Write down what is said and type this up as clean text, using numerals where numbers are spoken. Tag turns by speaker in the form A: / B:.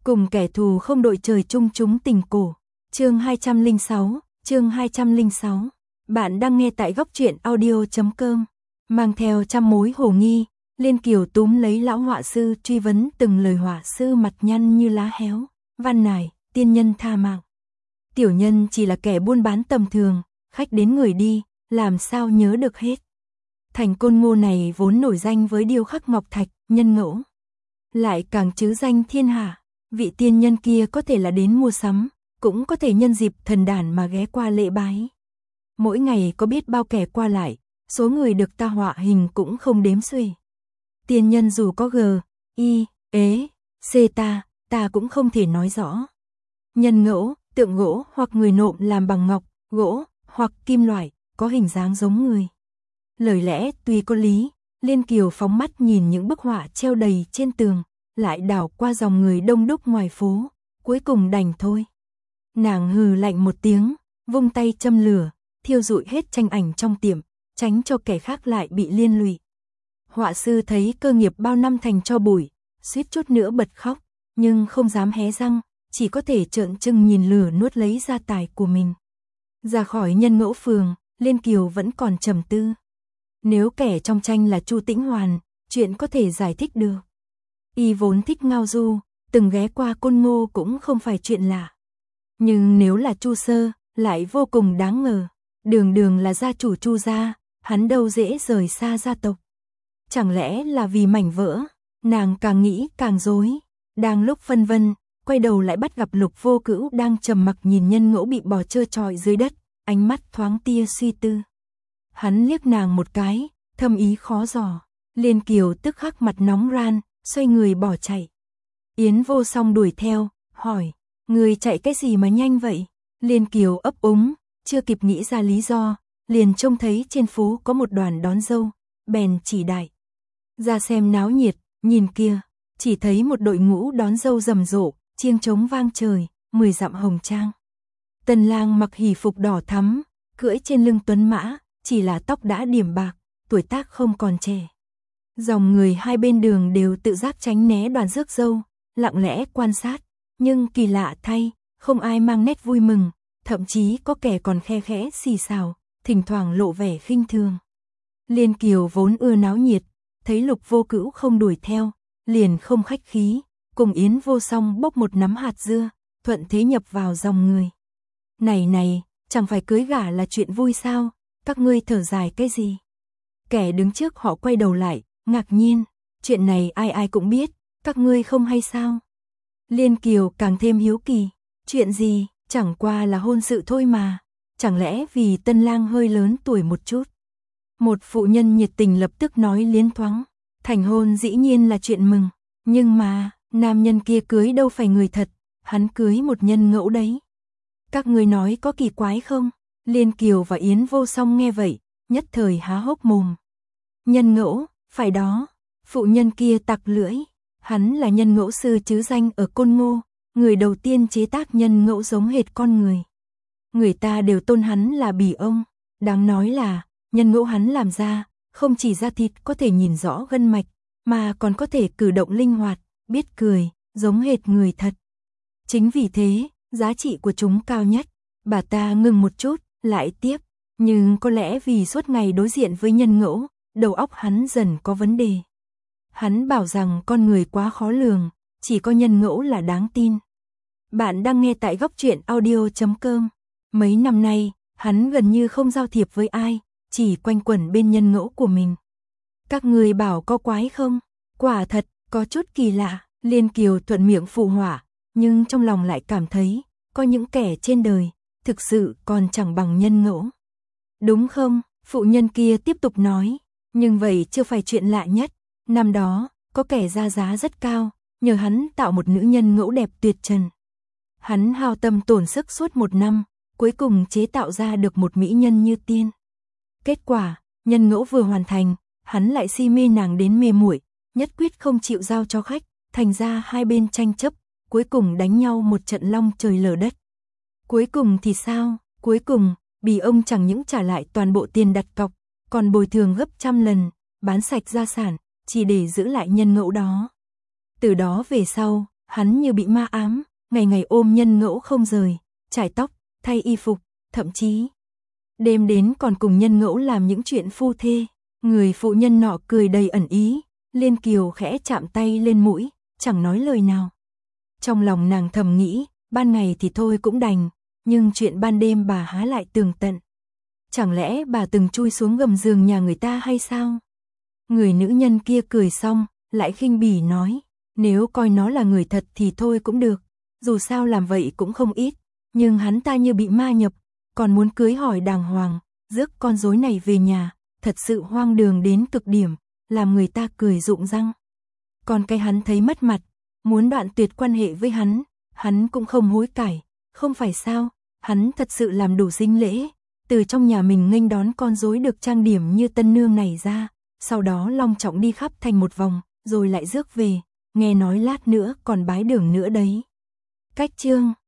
A: Cùng kẻ thù không đội trời chung chúng tình cổ. Chương 206. Bạn đang nghe tại góc truyện audio.com. Mang theo trăm mối hồ nghi, Liên Kiều túm lấy lão họa sư truy vấn từng lời họa sư mặt nhăn như lá héo. Van nài, tiên nhân tha mạng. Tiểu nhân chỉ là kẻ buôn bán tầm thường, khách đến người đi, làm sao nhớ được hết. Thành Côn Ngô này vốn nổi danh với điêu khắc ngọc thạch, nhân ngẫu. Lại càng chứ danh thiên hạ, vị tiên nhân kia có thể là đến mua sắm, cũng có thể nhân dịp thần đản mà ghé qua lễ bái. Mỗi ngày có biết bao kẻ qua lại, số người được ta họa hình cũng không đếm xuể. Tiên nhân dù có g, i, ế, c ta cũng không thể nói rõ. Nhân ngẫu, tượng gỗ hoặc người nộm làm bằng ngọc, gỗ hoặc kim loại, có hình dáng giống người. Lời lẽ tuy có lý, Liên Kiều phóng mắt nhìn những bức họa treo đầy trên tường, lại đảo qua dòng người đông đúc ngoài phố, cuối cùng đành thôi. Nàng hừ lạnh một tiếng, vung tay châm lửa, thiêu rụi hết tranh ảnh trong tiệm, tránh cho kẻ khác lại bị liên lụy. Họa sư thấy cơ nghiệp bao năm thành tro bụi, suýt chút nữa bật khóc, nhưng không dám hé răng, chỉ có thể trợn trừng nhìn lửa nuốt lấy gia tài của mình. Ra khỏi Nhân Ngẫu phường, Liên Kiều vẫn còn trầm tư. Nếu kẻ trong tranh là Chu Tĩnh Hoàn, chuyện có thể giải thích được. Y vốn thích ngao du, từng ghé qua Côn Ngô cũng không phải chuyện lạ. Nhưng nếu là Chu Sơ, lại vô cùng đáng ngờ. Đường là gia chủ Chu gia, hắn đâu dễ rời xa gia tộc. Chẳng lẽ là vì mảnh vỡ? Nàng càng nghĩ càng rối. Đang lúc phân vân, quay đầu lại bắt gặp Lục Vô Cữu đang trầm mặc nhìn Nhân Ngẫu bị bỏ trơ trọi dưới đất, ánh mắt thoáng tia suy tư. Hắn liếc nàng một cái, thâm ý khó dò. Liên Kiều tức khắc mặt nóng ran, xoay người bỏ chạy. Yến Vô Song đuổi theo, hỏi, người chạy cái gì mà nhanh vậy? Liên Kiều ấp úng, chưa kịp nghĩ ra lý do, liền trông thấy trên phố có một đoàn đón dâu, bèn chỉ đại. Ra xem náo nhiệt, nhìn kia, chỉ thấy một đội ngũ đón dâu rầm rộ, chiêng trống vang trời, 10 dặm hồng trang. Tân lang mặc hỷ phục đỏ thắm, cưỡi trên lưng tuấn mã, chỉ là tóc đã điểm bạc, tuổi tác không còn trẻ. Dòng người hai bên đường đều tự giác tránh né đoàn rước dâu, lặng lẽ quan sát, nhưng kỳ lạ thay, không ai mang nét vui mừng, thậm chí có kẻ còn khe khẽ xì xào, thỉnh thoảng lộ vẻ khinh thường. Liên Kiều vốn ưa náo nhiệt, thấy Lục Vô Cữu không đuổi theo, liền không khách khí, cùng Yến Vô Song bốc một nắm hạt dưa, thuận thế nhập vào dòng người. Này, chẳng phải cưới gả là chuyện vui sao, các ngươi thở dài cái gì? Kẻ đứng trước họ quay đầu lại, ngạc nhiên, chuyện này ai cũng biết, các ngươi không hay sao? Liên Kiều càng thêm hiếu kỳ, chuyện gì, chẳng qua là hôn sự thôi mà, chẳng lẽ vì tân lang hơi lớn tuổi một chút? Một phụ nhân nhiệt tình lập tức nói liến thoáng, thành hôn dĩ nhiên là chuyện mừng, nhưng mà, nam nhân kia cưới đâu phải người thật, hắn cưới một nhân ngẫu đấy. Các ngươi nói có kỳ quái không? Liên Kiều và Yến Vô Song nghe vậy, nhất thời há hốc mồm. Nhân ngẫu, phải đó, phụ nhân kia tặc lưỡi, hắn là nhân ngẫu sư chứ danh ở Côn Ngô, người đầu tiên chế tác nhân ngẫu giống hệt con người. Người ta đều tôn hắn là bỉ ông, đáng nói là, nhân ngẫu hắn làm ra, không chỉ da thịt có thể nhìn rõ gân mạch, mà còn có thể cử động linh hoạt, biết cười, giống hệt người thật. Chính vì thế, giá trị của chúng cao nhất. Bà ta ngừng một chút, lại tiếp, nhưng có lẽ vì suốt ngày đối diện với nhân ngẫu, đầu óc hắn dần có vấn đề. Hắn bảo rằng con người quá khó lường, chỉ có nhân ngẫu là đáng tin. Bạn đang nghe tại góc truyện audio.com. Mấy năm nay, hắn gần như không giao thiệp với ai, chỉ quanh quẩn bên nhân ngẫu của mình. Các người bảo có quái không? Quả thật, có chút kỳ lạ. Liên Kiều thuận miệng phụ họa, nhưng trong lòng lại cảm thấy, có những kẻ trên đời, thực sự còn chẳng bằng nhân ngẫu. Đúng không? Phụ nhân kia tiếp tục nói, nhưng vậy chưa phải chuyện lạ nhất. Năm đó, có kẻ ra giá rất cao, nhờ hắn tạo một nữ nhân ngẫu đẹp tuyệt trần. Hắn hao tâm tổn sức suốt 1 năm, cuối cùng chế tạo ra được một mỹ nhân như tiên. Kết quả, nhân ngẫu vừa hoàn thành, hắn lại si mê nàng đến mê muội, nhất quyết không chịu giao cho khách, thành ra hai bên tranh chấp, cuối cùng đánh nhau một trận long trời lở đất. Cuối cùng thì sao? Cuối cùng, bỉ ông chẳng những trả lại toàn bộ tiền đặt cọc, còn bồi thường gấp 100 lần, bán sạch gia sản, chỉ để giữ lại nhân ngẫu đó. Từ đó về sau, hắn như bị ma ám, ngày ngày ôm Nhân Ngẫu không rời, chải tóc, thay y phục, thậm chí đêm đến còn cùng Nhân Ngẫu làm những chuyện phu thê. Người phụ nhân nọ cười đầy ẩn ý, Liên Kiều khẽ chạm tay lên mũi, chẳng nói lời nào. Trong lòng nàng thầm nghĩ, ban ngày thì thôi cũng đành, nhưng chuyện ban đêm bà há lại tường tận. Chẳng lẽ bà từng chui xuống gầm giường nhà người ta hay sao? Người nữ nhân kia cười xong, lại khinh bỉ nói, nếu coi nó là người thật thì thôi cũng được, dù sao làm vậy cũng không ít, nhưng hắn ta như bị ma nhập, còn muốn cưới hỏi đàng hoàng, rước con rối này về nhà, thật sự hoang đường đến cực điểm, làm người ta cười rụng răng. Còn cái hắn thấy mất mặt, muốn đoạn tuyệt quan hệ với hắn cũng không hối cải, không phải sao, hắn thật sự làm đủ sính lễ, từ trong nhà mình nghênh đón con rối được trang điểm như tân nương này ra, sau đó long trọng đi khắp thành một vòng, rồi lại rước về, nghe nói lát nữa còn bái đường nữa đấy. Cách chương